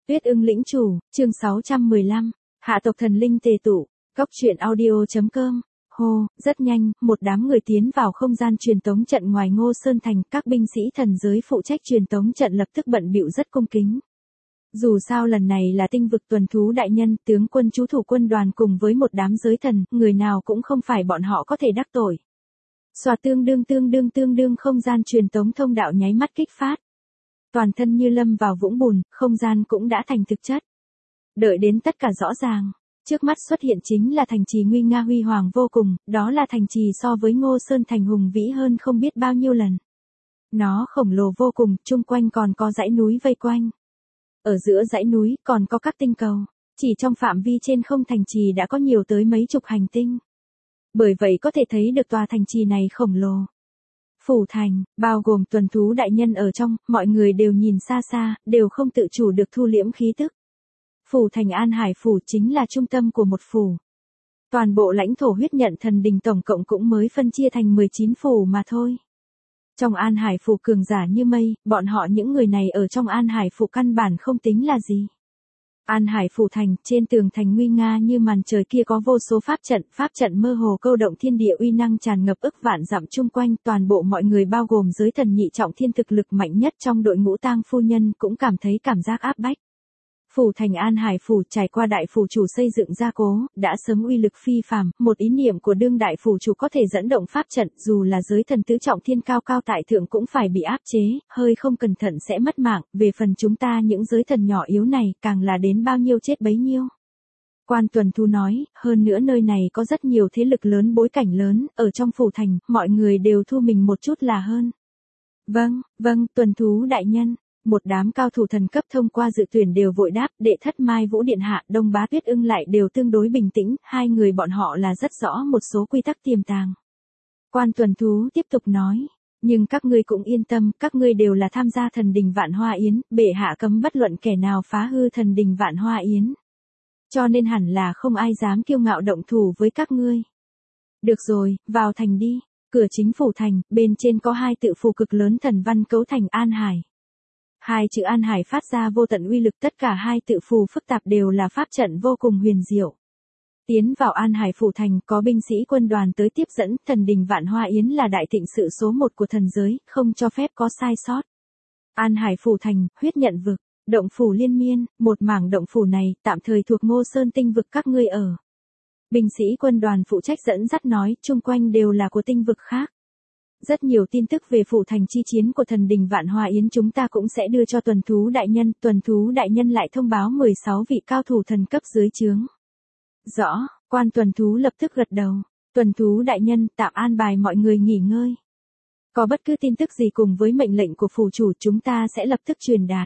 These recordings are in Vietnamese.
Tuyết ưng lĩnh chủ, chương 615, hạ tộc thần linh tề tụ, góc truyện audio.com. Hô, rất nhanh, một đám người tiến vào không gian truyền tống trận ngoài Ngô Sơn Thành, các binh sĩ thần giới phụ trách truyền tống trận lập tức bận bịu rất cung kính. Dù sao lần này là tinh vực tuần thú đại nhân, tướng quân chú thủ quân đoàn cùng với một đám giới thần, người nào cũng không phải bọn họ có thể đắc tội. Xòa tương đương không gian truyền tống thông đạo nháy mắt kích phát. Toàn thân như lâm vào vũng bùn, không gian cũng đã thành thực chất. Đợi đến tất cả rõ ràng, trước mắt xuất hiện chính là thành trì nguy nga huy hoàng vô cùng, đó là thành trì so với Ngô Sơn Thành hùng vĩ hơn không biết bao nhiêu lần. Nó khổng lồ vô cùng, chung quanh còn có dãy núi vây quanh. Ở giữa dãy núi còn có các tinh cầu, chỉ trong phạm vi trên không thành trì đã có nhiều tới mấy chục hành tinh. Bởi vậy có thể thấy được tòa thành trì này khổng lồ. Phủ thành, bao gồm tuần thú đại nhân ở trong, mọi người đều nhìn xa xa, đều không tự chủ được thu liễm khí tức. Phủ thành An Hải Phủ chính là trung tâm của một phủ. Toàn bộ lãnh thổ huyết nhận thần đình tổng cộng cũng mới phân chia thành 19 phủ mà thôi. Trong An Hải Phủ cường giả như mây, bọn họ những người này ở trong An Hải Phủ căn bản không tính là gì. An Hải Phủ thành, trên tường thành nguy nga như màn trời kia có vô số pháp trận mơ hồ câu động thiên địa uy năng tràn ngập ức vạn dặm chung quanh, toàn bộ mọi người bao gồm giới thần nhị trọng thiên thực lực mạnh nhất trong đội ngũ tang phu nhân cũng cảm thấy cảm giác áp bách. Phủ thành An Hải Phủ trải qua đại phủ chủ xây dựng gia cố, đã sớm uy lực phi phàm, một ý niệm của đương đại phủ chủ có thể dẫn động pháp trận, dù là giới thần tứ trọng thiên cao cao tại thượng cũng phải bị áp chế, hơi không cẩn thận sẽ mất mạng, về phần chúng ta những giới thần nhỏ yếu này, càng là đến bao nhiêu chết bấy nhiêu. Quan tuần thu nói, hơn nữa nơi này có rất nhiều thế lực lớn bối cảnh lớn, ở trong phủ thành, mọi người đều thu mình một chút là hơn. Vâng, tuần thú đại nhân. Một đám cao thủ thần cấp thông qua dự tuyển đều vội đáp, đệ thất Mai Vũ Điện Hạ, Đông Bá Tuyết Ưng lại đều tương đối bình tĩnh, hai người bọn họ là rất rõ một số quy tắc tiềm tàng. Quan tuần thú tiếp tục nói, nhưng các ngươi cũng yên tâm, các ngươi đều là tham gia thần đình Vạn Hoa Yến, bệ hạ cấm bất luận kẻ nào phá hư thần đình Vạn Hoa Yến. Cho nên hẳn là không ai dám kiêu ngạo động thủ với các ngươi. Được rồi, vào thành đi, cửa chính phủ thành, bên trên có hai tự phù cực lớn thần văn cấu thành An Hải. Hai chữ An Hải phát ra vô tận uy lực, tất cả hai tự phù phức tạp đều là pháp trận vô cùng huyền diệu. Tiến vào An Hải Phủ thành có binh sĩ quân đoàn tới tiếp dẫn, thần đình Vạn Hoa Yến là đại thịnh sự số một của thần giới, không cho phép có sai sót. An Hải Phủ thành, huyết nhận vực, động phủ liên miên, một mảng động phủ này tạm thời thuộc Ngô Sơn tinh vực các ngươi ở. Binh sĩ quân đoàn phụ trách dẫn dắt nói, chung quanh đều là của tinh vực khác. Rất nhiều tin tức về phủ thành chi chiến của thần đình Vạn Hoa Yến chúng ta cũng sẽ đưa cho tuần thú đại nhân lại thông báo 16 vị cao thủ thần cấp dưới trướng. Rõ, quan tuần thú lập tức gật đầu, tuần thú đại nhân tạm an bài mọi người nghỉ ngơi. Có bất cứ tin tức gì cùng với mệnh lệnh của phủ chủ chúng ta sẽ lập tức truyền đạt.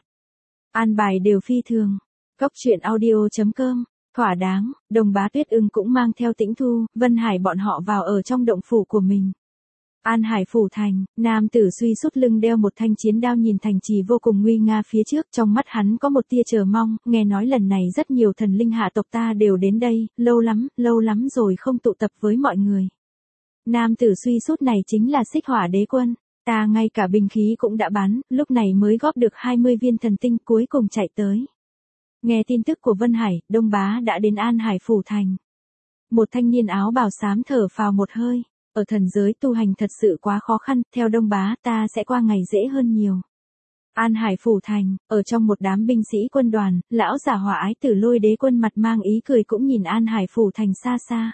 An bài đều phi thường, góc truyện audio.com, thỏa đáng, Đồng Bá Tuyết Ưng cũng mang theo Tĩnh Thu, Vân Hải bọn họ vào ở trong động phủ của mình. An Hải Phủ thành, nam tử suy sút lưng đeo một thanh chiến đao nhìn thành trì vô cùng nguy nga phía trước, trong mắt hắn có một tia chờ mong, nghe nói lần này rất nhiều thần linh hạ tộc ta đều đến đây, lâu lắm rồi không tụ tập với mọi người. Nam tử suy sút này chính là Xích Hỏa Đế Quân, ta ngay cả binh khí cũng đã bán, lúc này mới góp được 20 viên thần tinh cuối cùng chạy tới. Nghe tin tức của Vân Hải, Đông Bá đã đến An Hải Phủ thành. Một thanh niên áo bào xám thở phào một hơi. Ở thần giới tu hành thật sự quá khó khăn, theo Đông Bá ta sẽ qua ngày dễ hơn nhiều. An Hải Phủ thành, ở trong một đám binh sĩ quân đoàn, lão giả Hỏa Ái Tử Lôi Đế Quân mặt mang ý cười cũng nhìn An Hải Phủ thành xa xa.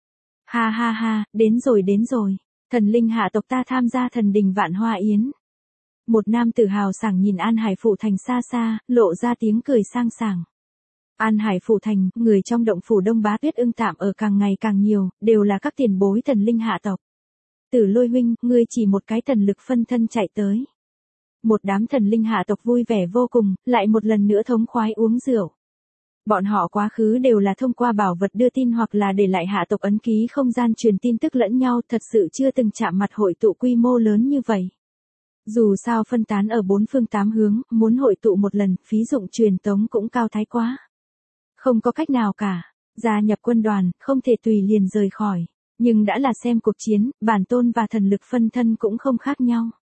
Ha, đến rồi, thần linh hạ tộc ta tham gia thần đình Vạn Hoa Yến. Một nam tử hào sảng nhìn An Hải Phủ thành xa xa, lộ ra tiếng cười sang sảng. An Hải Phủ thành, người trong động phủ Đông Bá Tuyết Ưng tạm ở càng ngày càng nhiều, đều là các tiền bối thần linh hạ tộc. Tử Lôi huynh, ngươi chỉ một cái thần lực phân thân chạy tới. Một đám thần linh hạ tộc vui vẻ vô cùng, lại một lần nữa thống khoái uống rượu. Bọn họ quá khứ đều là thông qua bảo vật đưa tin hoặc là để lại hạ tộc ấn ký không gian truyền tin tức lẫn nhau, thật sự chưa từng chạm mặt hội tụ quy mô lớn như vậy. Dù sao phân tán ở bốn phương tám hướng, muốn hội tụ một lần, phí dụng truyền tống cũng cao thái quá. Không có cách nào cả, gia nhập quân đoàn, không thể tùy liền rời khỏi, nhưng đã là xem cuộc chiến, bản tôn và thần lực phân thân cũng không khác nhau.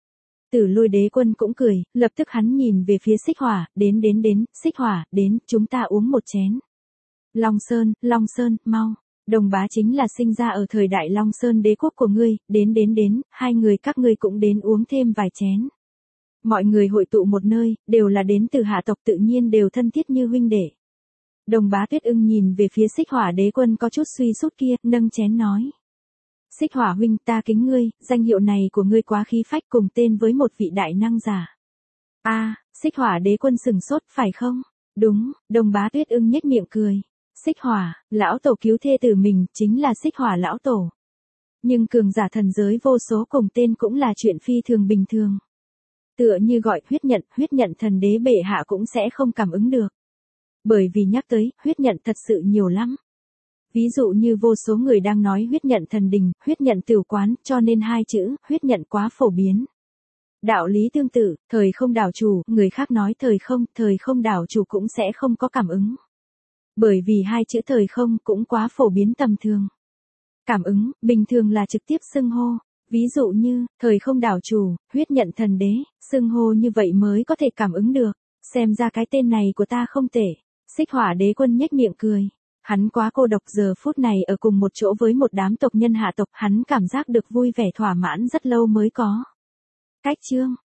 Tử Lôi đế quân cũng cười, lập tức hắn nhìn về phía Xích Hỏa, đến, Xích Hỏa, đến, chúng ta uống một chén. Long Sơn, mau. Đồng Bá chính là sinh ra ở thời đại Long Sơn đế quốc của ngươi, đến, hai người các ngươi cũng đến uống thêm vài chén. Mọi người hội tụ một nơi, đều là đến từ hạ tộc tự nhiên đều thân thiết như huynh đệ. Đồng Bá Tuyết Ưng nhìn về phía Xích Hỏa đế quân có chút suy sút kia, nâng chén nói. Xích Hỏa huynh, ta kính ngươi, danh hiệu này của ngươi quá khí phách, cùng tên với một vị đại năng giả. Xích Hỏa đế quân sừng sốt, phải không? Đúng, Đồng Bá Tuyết Ưng nhếch miệng cười. Xích Hỏa, lão tổ cứu thê tử mình, chính là Xích Hỏa lão tổ. Nhưng cường giả thần giới vô số cùng tên cũng là chuyện phi thường bình thường. Tựa như gọi huyết nhận thần đế bệ hạ cũng sẽ không cảm ứng được. Bởi vì nhắc tới, huyết nhận thật sự nhiều lắm. Ví dụ như vô số người đang nói huyết nhận thần đình, huyết nhận tửu quán, cho nên hai chữ, huyết nhận quá phổ biến. Đạo lý tương tự, thời không đảo chủ, người khác nói thời không đảo chủ cũng sẽ không có cảm ứng. Bởi vì hai chữ thời không cũng quá phổ biến tầm thường. Cảm ứng, bình thường là trực tiếp xưng hô. Ví dụ như, thời không đảo chủ, huyết nhận thần đế, xưng hô như vậy mới có thể cảm ứng được. Xem ra cái tên này của ta không tệ. Xích Hỏa đế quân nhếch miệng cười. Hắn quá cô độc, giờ phút này ở cùng một chỗ với một đám tộc nhân hạ tộc, hắn cảm giác được vui vẻ thỏa mãn rất lâu mới có. Cách chương